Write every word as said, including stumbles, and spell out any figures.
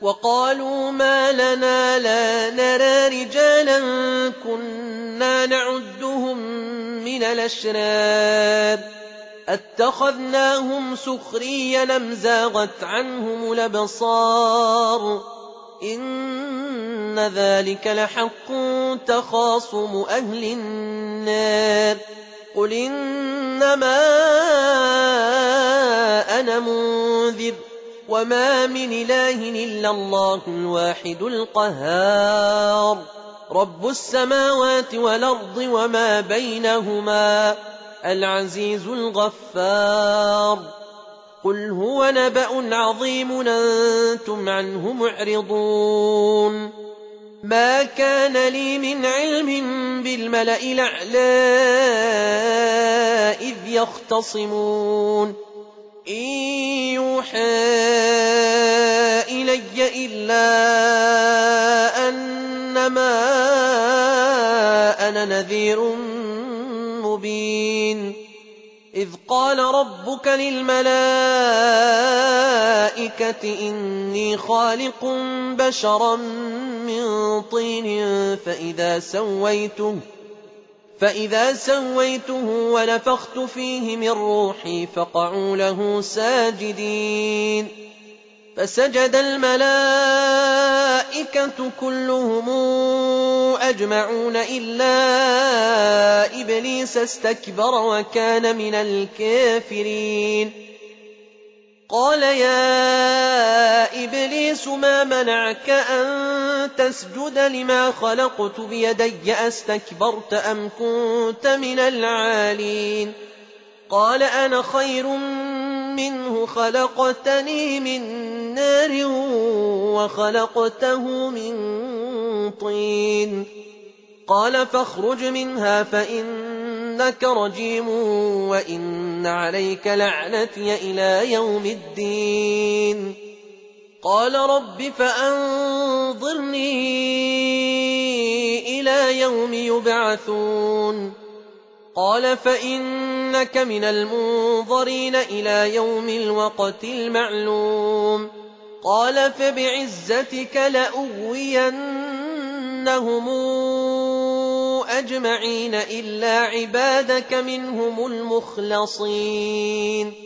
وقالوا ما لنا لا نرى رجالا كنا نعدهم من الأشرار اتخذناهم سخريا أم زاغت عنهم الأبصار إن ذلك لحق تخاصم أهل النار قل إنما أنا منذر وما من إله إلا الله الواحد القهار رب السماوات والأرض وما بينهما العزيز الغفار قل هو نبأ عظيم أنتم عنه معرضون ما كان لي من علم بالملأ الأعلى إذ يختصمون إن يوحى إلي إلا أنما أنا نذير مبين إذ قال ربك للملائكة إني خالق بشرا من طين فإذا سويته فإذا سويته ونفخت فيه من روحي فقعوا له ساجدين فسجد الملائكة كلهم أجمعون إلا إبليس استكبر وكان من الكافرين قال يا إبليس ما منعك أن تسجد لما خلقت بيدي أستكبرت أم كنت من العالين قال أنا خير منه خلقتني من نار وخلقته من طين قال فاخرج منها فإنك رجيم وإن عليك لعنتي إلى يوم الدين قال رب فأنظرني إلى يوم يبعثون قال فإنك من المنظرين إلى يوم الوقت المعلوم قال فبعزتك لأغوينهم أجمعين إلا عبادك منهم المخلصين